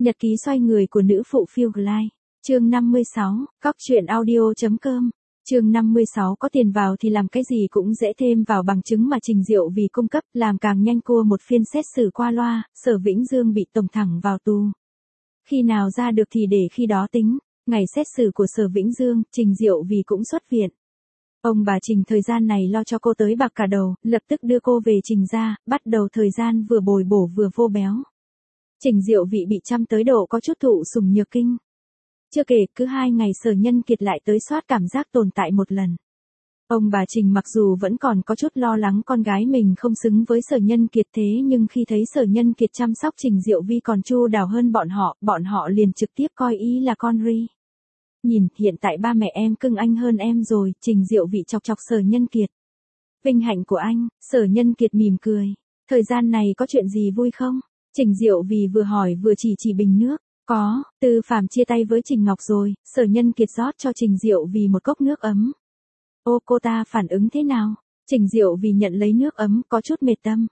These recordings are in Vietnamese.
Nhật ký xoay người của nữ phụ Phiêu Glide. Chương 56, Cóc truyện audio.com. Chương 56 có tiền vào thì làm cái gì cũng dễ, thêm vào bằng chứng mà Trình Diệu vì cung cấp, làm càng nhanh cua một phiên xét xử qua loa, Sở Vĩnh Dương bị tổng thẳng vào tù. Khi nào ra được thì để khi đó tính. Ngày xét xử của Sở Vĩnh Dương, Trình Diệu vì cũng xuất viện. Ông bà Trình thời gian này lo cho cô tới bạc cả đầu, lập tức đưa cô về Trình gia, bắt đầu thời gian vừa bồi bổ vừa vô béo. Trình Diệu vị bị chăm tới độ có chút thụ sủng nhược kinh. Chưa kể, cứ 2 ngày Sở Nhân Kiệt lại tới soát cảm giác tồn tại một lần. Ông bà Trình mặc dù vẫn còn có chút lo lắng con gái mình không xứng với Sở Nhân Kiệt, thế nhưng khi thấy Sở Nhân Kiệt chăm sóc Trình Diệu vi còn chu đáo hơn bọn họ liền trực tiếp coi ý là con ri. Nhìn, hiện tại ba mẹ em cưng anh hơn em rồi, Trình Diệu vị chọc chọc Sở Nhân Kiệt. Vinh hạnh của anh, Sở Nhân Kiệt mỉm cười. Thời gian này có chuyện gì vui không? Trình Diệu vì vừa hỏi vừa chỉ bình nước. Có, Tư Phàm chia tay với Trình Ngọc rồi. Sở Nhân Kiệt rót cho Trình Diệu vì một cốc nước ấm. Ô, cô ta phản ứng thế nào? Trình Diệu vì nhận lấy nước ấm, có chút mệt tâm.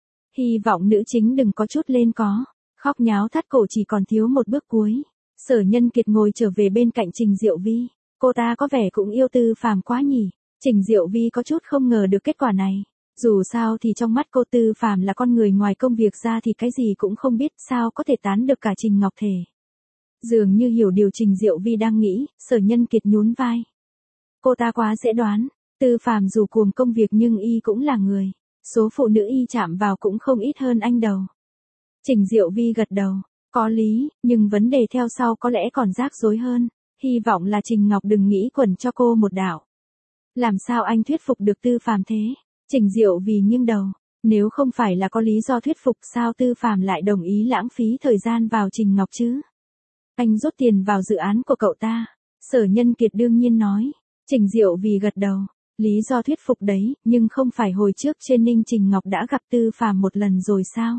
Hy vọng nữ chính đừng có chút lên có. Khóc nháo thắt cổ chỉ còn thiếu một bước cuối. Sở Nhân Kiệt ngồi trở về bên cạnh Trình Diệu vi. Cô ta có vẻ cũng yêu Tư Phàm quá nhỉ. Trình Diệu vi có chút không ngờ được kết quả này. Dù sao thì trong mắt cô Tư Phàm là con người ngoài công việc ra thì cái gì cũng không biết, sao có thể tán được cả Trình Ngọc thể. Dường như hiểu điều Trình Diệu vi đang nghĩ, Sở Nhân Kiệt nhún vai. Cô ta quá dễ đoán, Tư Phàm dù cuồng công việc nhưng y cũng là người. Số phụ nữ y chạm vào cũng không ít hơn anh đầu. Trình Diệu vi gật đầu, có lý, nhưng vấn đề theo sau có lẽ còn rắc rối hơn. Hy vọng là Trình Ngọc đừng nghĩ quẩn cho cô một đạo. Làm sao anh thuyết phục được Tư Phàm thế? Trình Diệu vì nghiêng đầu, nếu không phải là có lý do thuyết phục sao Tư Phàm lại đồng ý lãng phí thời gian vào Trình Ngọc chứ? Anh rút tiền vào dự án của cậu ta. Sở Nhân Kiệt đương nhiên nói. Trình Diệu vì gật đầu, lý do thuyết phục đấy, nhưng không phải hồi trước trên Ninh Trình Ngọc đã gặp Tư Phàm một lần rồi sao?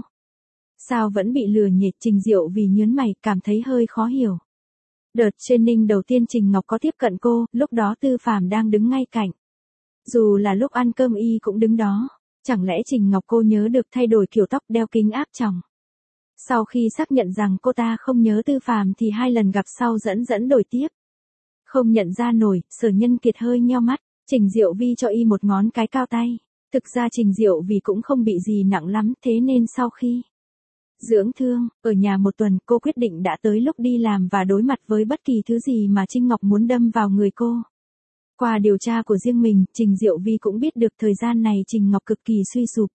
Sao vẫn bị lừa nhỉ? Trình Diệu vì nhớn mày, cảm thấy hơi khó hiểu. Đợt trên Ninh đầu tiên Trình Ngọc có tiếp cận cô, lúc đó Tư Phàm đang đứng ngay cạnh. Dù là lúc ăn cơm y cũng đứng đó, chẳng lẽ Trình Ngọc cô nhớ được thay đổi kiểu tóc, đeo kính áp tròng. Sau khi xác nhận rằng cô ta không nhớ Tư Phàm thì 2 lần gặp sau dẫn đổi tiếp. Không nhận ra nổi, Sở Nhân Kiệt hơi nheo mắt, Trình Diệu vi cho y một ngón cái cao tay. Thực ra Trình Diệu vì cũng không bị gì nặng lắm, thế nên sau khi dưỡng thương, ở nhà một tuần, cô quyết định đã tới lúc đi làm và đối mặt với bất kỳ thứ gì mà Trinh Ngọc muốn đâm vào người cô. Qua điều tra của riêng mình, Trình Diệu vi cũng biết được thời gian này Trình Ngọc cực kỳ suy sụp.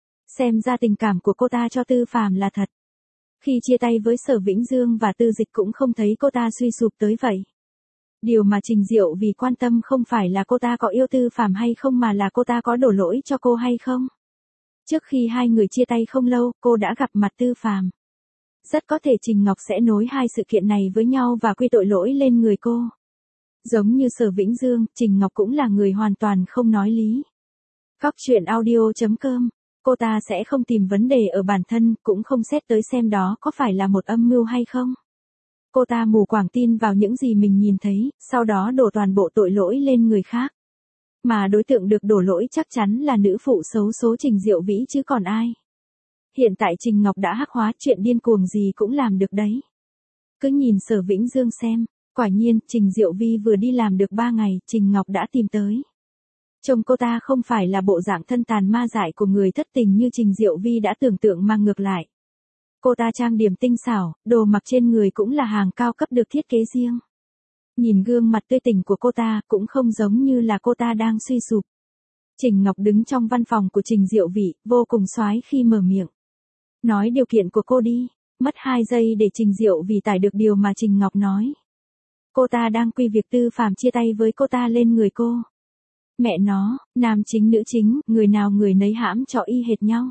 Xem ra tình cảm của cô ta cho Tư Phàm là thật. Khi chia tay với Sở Vĩnh Dương và Tư Dịch cũng không thấy cô ta suy sụp tới vậy. Điều mà Trình Diệu vì quan tâm không phải là cô ta có yêu Tư Phàm hay không mà là cô ta có đổ lỗi cho cô hay không. Trước khi 2 người chia tay không lâu, cô đã gặp mặt Tư Phàm. Rất có thể Trình Ngọc sẽ nối 2 sự kiện này với nhau và quy tội lỗi lên người cô. Giống như Sở Vĩnh Dương, Trình Ngọc cũng là người hoàn toàn không nói lý. Cóc truyện audio.com. Cô ta sẽ không tìm vấn đề ở bản thân, cũng không xét tới xem đó có phải là một âm mưu hay không. Cô ta mù quáng tin vào những gì mình nhìn thấy, sau đó đổ toàn bộ tội lỗi lên người khác. Mà đối tượng được đổ lỗi chắc chắn là nữ phụ xấu số Trình Diệu Vĩ chứ còn ai. Hiện tại Trình Ngọc đã hắc hóa, chuyện điên cuồng gì cũng làm được đấy. Cứ nhìn Sở Vĩnh Dương xem, quả nhiên, Trình Diệu Vi vừa đi làm được 3 ngày, Trình Ngọc đã tìm tới. Trông cô ta không phải là bộ dạng thân tàn ma dại của người thất tình như Trình Diệu Vi đã tưởng tượng mà ngược lại. Cô ta trang điểm tinh xảo, đồ mặc trên người cũng là hàng cao cấp được thiết kế riêng. Nhìn gương mặt tươi tỉnh của cô ta cũng không giống như là cô ta đang suy sụp. Trình Ngọc đứng trong văn phòng của Trình Diệu Vĩ, vô cùng xoái khi mở miệng. Nói điều kiện của cô đi, mất 2 giây để Trình Diệu Vĩ tải được điều mà Trình Ngọc nói. Cô ta đang quy việc Tư Phàm chia tay với cô ta lên người cô. Mẹ nó, nam chính nữ chính, người nào người nấy hãm cho y hệt nhau.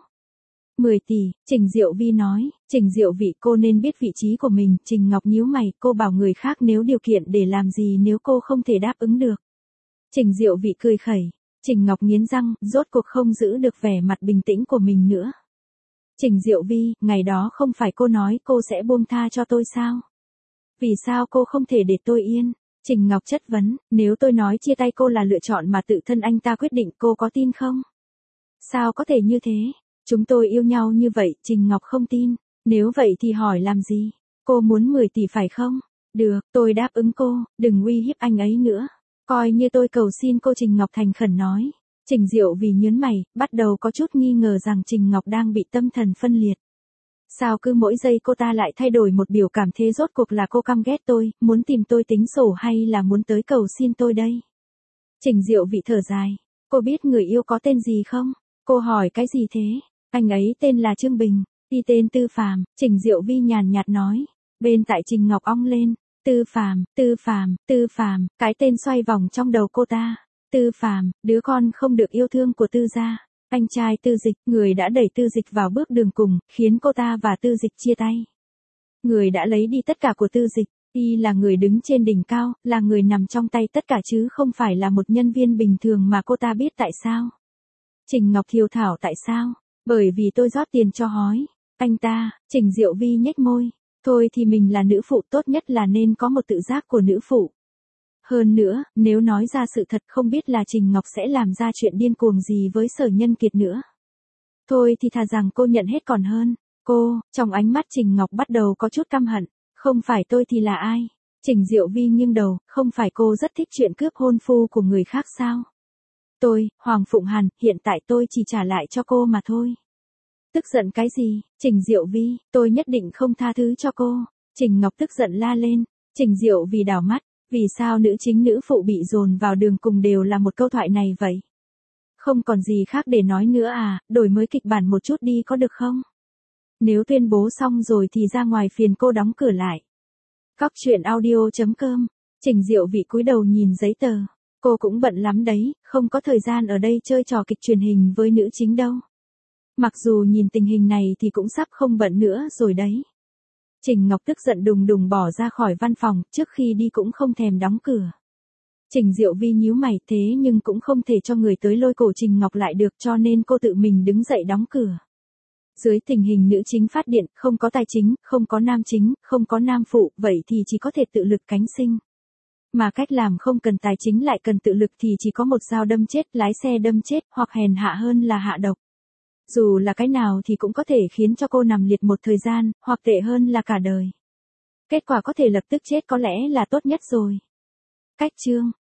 10 tỷ, Trình Diệu Vi nói. Trình Diệu Vĩ, cô nên biết vị trí của mình. Trình Ngọc nhíu mày, cô bảo người khác nếu điều kiện để làm gì nếu cô không thể đáp ứng được. Trình Diệu Vĩ cười khẩy. Trình Ngọc nghiến răng, rốt cuộc không giữ được vẻ mặt bình tĩnh của mình nữa. Trình Diệu Vi, ngày đó không phải cô nói cô sẽ buông tha cho tôi sao? Vì sao cô không thể để tôi yên? Trình Ngọc chất vấn, nếu tôi nói chia tay cô là lựa chọn mà tự thân anh ta quyết định, cô có tin không? Sao có thể như thế? Chúng tôi yêu nhau như vậy, Trình Ngọc không tin. Nếu vậy thì hỏi làm gì? Cô muốn 10 tỷ phải không? Được, tôi đáp ứng cô, đừng uy hiếp anh ấy nữa. Coi như tôi cầu xin cô, Trình Ngọc thành khẩn nói. Trình Diệu vì nhớn mày, bắt đầu có chút nghi ngờ rằng Trình Ngọc đang bị tâm thần phân liệt. Sao cứ mỗi giây cô ta lại thay đổi một biểu cảm thế, rốt cuộc là cô căm ghét tôi, muốn tìm tôi tính sổ hay là muốn tới cầu xin tôi đây? Trình Diệu vị thở dài. Cô biết người yêu có tên gì không? Cô hỏi cái gì thế? Anh ấy tên là Trương Bình, y tên Tư Phàm. Trình Diệu Vi nhàn nhạt nói. Bên tại Trình Ngọc ong lên. Tư Phàm, Tư Phàm, Tư Phàm, cái tên xoay vòng trong đầu cô ta. Tư Phàm, đứa con không được yêu thương của Tư gia. Anh trai Tư Dịch, người đã đẩy Tư Dịch vào bước đường cùng, khiến cô ta và Tư Dịch chia tay. Người đã lấy đi tất cả của Tư Dịch, y là người đứng trên đỉnh cao, là người nằm trong tay tất cả chứ không phải là một nhân viên bình thường mà cô ta biết tại sao. Trình Ngọc thiêu thảo tại sao? Bởi vì tôi rót tiền cho hói. Anh ta, Trình Diệu Vi nhếch môi. Thôi thì mình là nữ phụ, tốt nhất là nên có một tự giác của nữ phụ. Hơn nữa, nếu nói ra sự thật không biết là Trình Ngọc sẽ làm ra chuyện điên cuồng gì với Sở Nhân Kiệt nữa. Thôi thì thà rằng cô nhận hết còn hơn. Cô, trong ánh mắt Trình Ngọc bắt đầu có chút căm hận. Không phải tôi thì là ai? Trình Diệu Vi nghiêng đầu, không phải cô rất thích chuyện cướp hôn phu của người khác sao? Tôi, Hoàng Phụng Hàn, hiện tại tôi chỉ trả lại cho cô mà thôi. Tức giận cái gì? Trình Diệu Vi, tôi nhất định không tha thứ cho cô. Trình Ngọc tức giận la lên. Trình Diệu Vi đảo mắt. Vì sao nữ chính nữ phụ bị dồn vào đường cùng đều là một câu thoại này vậy? Không còn gì khác để nói nữa à, đổi mới kịch bản một chút đi có được không? Nếu tuyên bố xong rồi thì ra ngoài, phiền cô đóng cửa lại. Cóc truyện audio.com. Trình Diệu Vị cúi đầu nhìn giấy tờ. Cô cũng bận lắm đấy, không có thời gian ở đây chơi trò kịch truyền hình với nữ chính đâu. Mặc dù nhìn tình hình này thì cũng sắp không bận nữa rồi đấy. Trình Ngọc tức giận đùng đùng bỏ ra khỏi văn phòng, trước khi đi cũng không thèm đóng cửa. Trình Diệu Vi nhíu mày, thế nhưng cũng không thể cho người tới lôi cổ Trình Ngọc lại được, cho nên cô tự mình đứng dậy đóng cửa. Dưới tình hình nữ chính phát điện, không có tài chính, không có nam chính, không có nam phụ, vậy thì chỉ có thể tự lực cánh sinh. Mà cách làm không cần tài chính lại cần tự lực thì chỉ có một dao đâm chết, lái xe đâm chết, hoặc hèn hạ hơn là hạ độc. Dù là cái nào thì cũng có thể khiến cho cô nằm liệt một thời gian, hoặc tệ hơn là cả đời. Kết quả có thể lập tức chết có lẽ là tốt nhất rồi. Cách chương